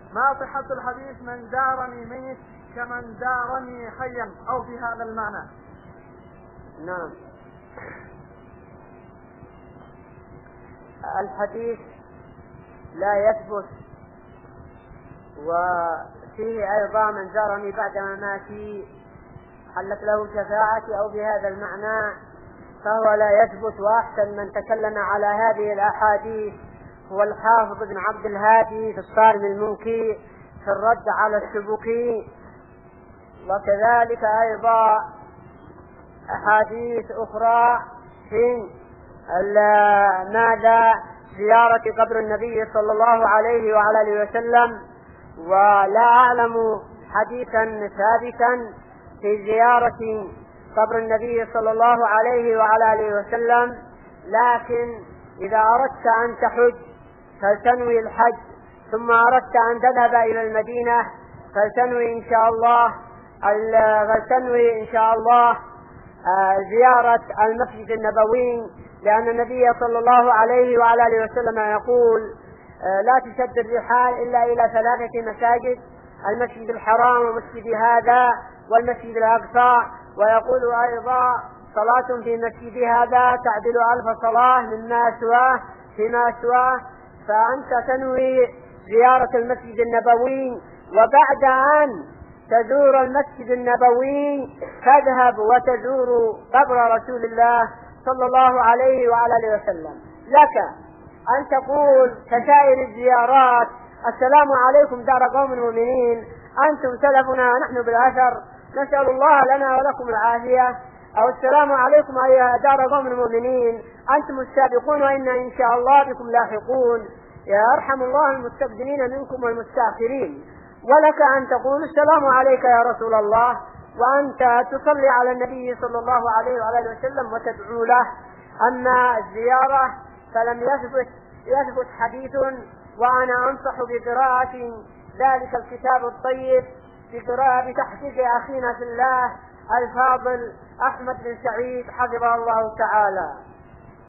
ما صحة الحديث من زارني ميت كمن زارني حيا، أو في هذا المعنى؟ نعم. الحديث لا يثبت، وفيه أيضا من زارني بعد مماتي حلت له شفاعتي أو بهذا المعنى، فهو لا يثبت. وأحسن من تكلم على هذه الأحاديث هو الحافظ بن عبد الهادي في الصارم المنكي في الرد على السبكي. وكذلك أيضا أحاديث أخرى في ماذا زيارة قبر النبي صلى الله عليه وعلى آله وسلم، ولا أعلم حديثا ثابتا في زيارة قبر النبي صلى الله عليه وعلى آله وسلم. لكن إذا أردت أن تحج فلتنوي الحج، ثم أردت أن تذهب إلى المدينة فلتنوي إن شاء الله زيارة المسجد النبوي، لأن النبي صلى الله عليه وعلى آله وسلم يقول لا تشد الرحال إلا إلى 3 مساجد: المسجد الحرام ومسجد هذا والمسجد الأقصى. ويقول أيضا صلاة في مسجد هذا تعدل 1000 صلاة فيما سواه. فأنت تنوي زيارة المسجد النبوي، وبعد أن تزور المسجد النبوي تذهب وتزور قبر رسول الله صلى الله عليه وعلى آله وسلم. لك أن تقول كسائر الزيارات: السلام عليكم دار قوم المؤمنين، أنتم سلفنا ونحن بالأثر، نسأل الله لنا ولكم العافية. أو السلام عليكم أيها دار قوم المؤمنين، أنتم السابقون وإنا إن شاء الله بكم لاحقون، يرحم الله المستقدمين منكم والمستأخرين. ولك أن تقول السلام عليك يا رسول الله، وأنت تصلي على النبي صلى الله عليه وعلى آله وسلم وتدعو له. أما الزيارة فلم يثبت حديث، وأنا أنصح بقراءة ذلك الكتاب الطيب بتحقيق أخينا في الله الفاضل أحمد بن سعيد حفظه الله تعالى.